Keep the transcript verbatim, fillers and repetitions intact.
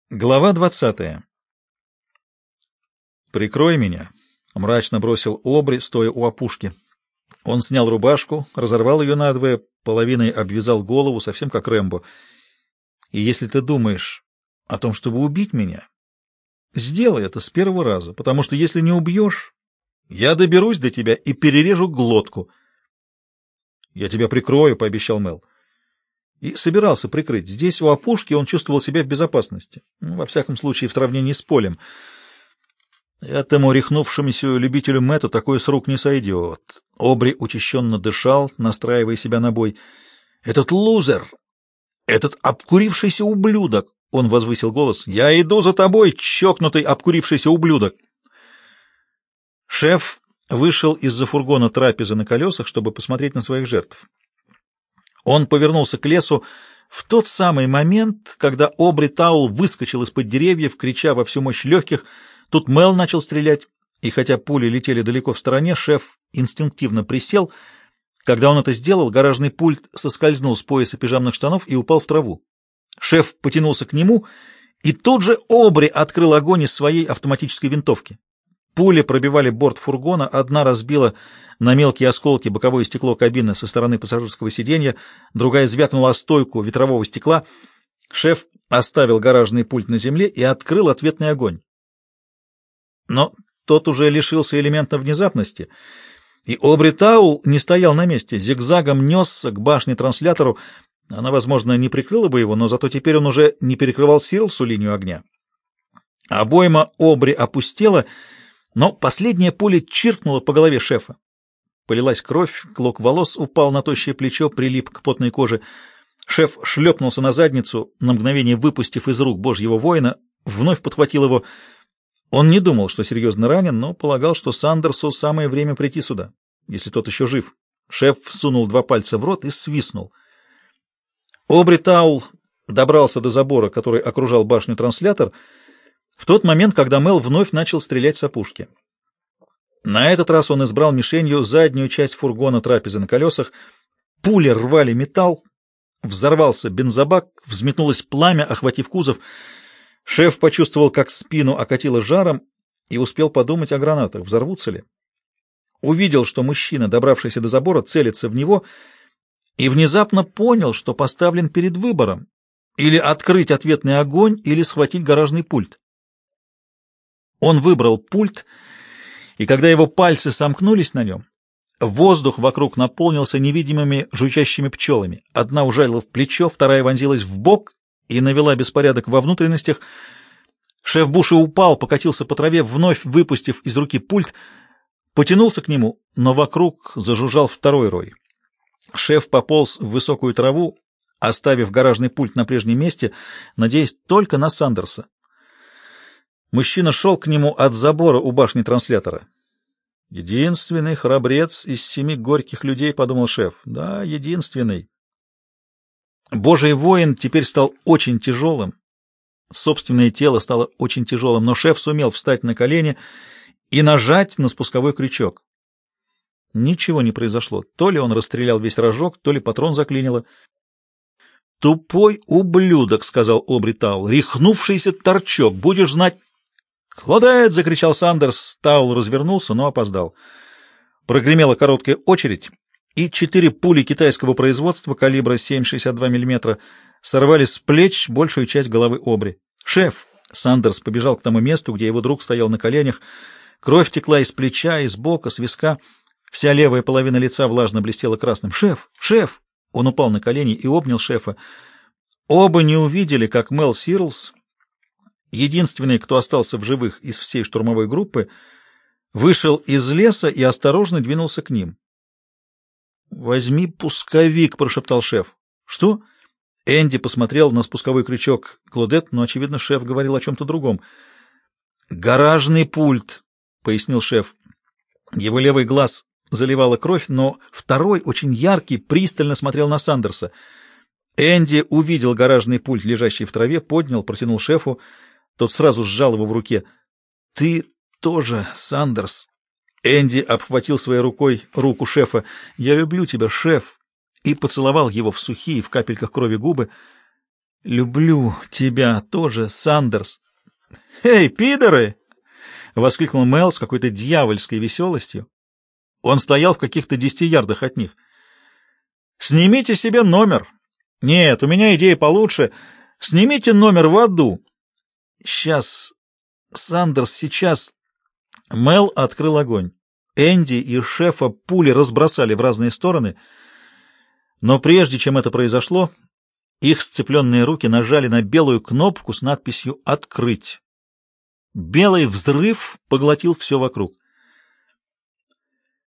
Глава двадцатая. «Прикрой меня», — мрачно бросил Обри, стоя у опушки. Он снял рубашку, разорвал ее надвое, половиной обвязал голову, совсем как Рэмбо. «И если ты думаешь о том, чтобы убить меня, сделай это с первого раза, потому что если не убьешь, я доберусь до тебя и перережу глотку». «Я тебя прикрою», — пообещал Мел. И собирался прикрыть. Здесь, у опушки, он чувствовал себя в безопасности. Ну, во всяком случае, в сравнении с полем. Этому рехнувшемуся любителю Мэтту такой с рук не сойдет. Обри учащенно дышал, настраивая себя на бой. «Этот лузер! Этот обкурившийся ублюдок!» Он возвысил голос. «Я иду за тобой, чокнутый обкурившийся ублюдок!» Шеф вышел из-за фургона трапезы на колесах, чтобы посмотреть на своих жертв. Он повернулся к лесу в тот самый момент, когда Обри Таул выскочил из-под деревьев, крича во всю мощь легких. Тут Мел начал стрелять, и хотя пули летели далеко в стороне, шеф инстинктивно присел. Когда он это сделал, гаражный пульт соскользнул с пояса пижамных штанов и упал в траву. Шеф потянулся к нему, и тут же Обри открыл огонь из своей автоматической винтовки. Пули пробивали борт фургона, одна разбила на мелкие осколки боковое стекло кабины со стороны пассажирского сиденья, другая звякнула о стойку ветрового стекла. Шеф оставил гаражный пульт на земле и открыл ответный огонь. Но тот уже лишился элемента внезапности, и Обри Таул не стоял на месте, зигзагом несся к башне-транслятору. Она, возможно, не прикрыла бы его, но зато теперь он уже не перекрывал Сирлсу линию огня. Обойма Обри опустела, но последняя пуля чиркнула по голове шефа. Полилась кровь, клок волос упал на тощее плечо, прилип к потной коже. Шеф шлепнулся на задницу, на мгновение выпустив из рук божьего воина, вновь подхватил его. Он не думал, что серьезно ранен, но полагал, что Сандерсу самое время прийти сюда, если тот еще жив. Шеф всунул два пальца в рот и свистнул. Обри Таул добрался до забора, который окружал башню-транслятор, в тот момент, когда Мел вновь начал стрелять с опушки. На этот раз он избрал мишенью заднюю часть фургона трапезы на колесах. Пули рвали металл, взорвался бензобак, взметнулось пламя, охватив кузов. Шеф почувствовал, как спину окатило жаром, и успел подумать о гранатах, взорвутся ли. Увидел, что мужчина, добравшийся до забора, целится в него, и внезапно понял, что поставлен перед выбором: или открыть ответный огонь, или схватить гаражный пульт. Он выбрал пульт, и когда его пальцы сомкнулись на нем, воздух вокруг наполнился невидимыми жужжащими пчелами. Одна ужалила в плечо, вторая вонзилась в бок и навела беспорядок во внутренностях. Шеф Буши упал, покатился по траве, вновь выпустив из руки пульт, потянулся к нему, но вокруг зажужжал второй рой. Шеф пополз в высокую траву, оставив гаражный пульт на прежнем месте, надеясь только на Сандерса. Мужчина шел к нему от забора у башни транслятора. «Единственный храбрец из семи горьких людей», — подумал шеф. «Да, единственный». Божий воин теперь стал очень тяжелым. Собственное тело стало очень тяжелым, но шеф сумел встать на колени и нажать на спусковой крючок. Ничего не произошло. То ли он расстрелял весь рожок, то ли патрон заклинило. «Тупой ублюдок», — сказал Обри Таул, — «рехнувшийся торчок, будешь знать...» «Клодет!» — закричал Сандерс. Таул развернулся, но опоздал. Прогремела короткая очередь, и четыре пули китайского производства калибра семь шестьдесят два миллиметра сорвали с плеч большую часть головы Обри. «Шеф!» — Сандерс побежал к тому месту, где его друг стоял на коленях. Кровь текла из плеча, из бока, с виска. Вся левая половина лица влажно блестела красным. «Шеф! Шеф!» Он упал на колени и обнял шефа. Оба не увидели, как Мел Сирлс, единственный, кто остался в живых из всей штурмовой группы, вышел из леса и осторожно двинулся к ним. «Возьми пусковик», — прошептал шеф. «Что?» Энди посмотрел на спусковой крючок Клодет, но, очевидно, шеф говорил о чем-то другом. «Гаражный пульт», — пояснил шеф. Его левый глаз заливала кровь, но второй, очень яркий, пристально смотрел на Сандерса. Энди увидел гаражный пульт, лежащий в траве, поднял, протянул шефу. Тот сразу сжал его в руке. «Ты тоже, Сандерс». Энди обхватил своей рукой руку шефа. «Я люблю тебя, шеф», и поцеловал его в сухие, в капельках крови губы. «Люблю тебя тоже, Сандерс». «Эй, пидоры!» — воскликнул Мел с какой-то дьявольской веселостью. Он стоял в каких-то десяти ярдах от них. «Снимите себе номер. Нет, у меня идея получше. Снимите номер в аду». «Сейчас, Сандерс, сейчас...» Мел открыл огонь. Энди и шефа пули разбросали в разные стороны, но прежде чем это произошло, их сцепленные руки нажали на белую кнопку с надписью «Открыть». Белый взрыв поглотил все вокруг.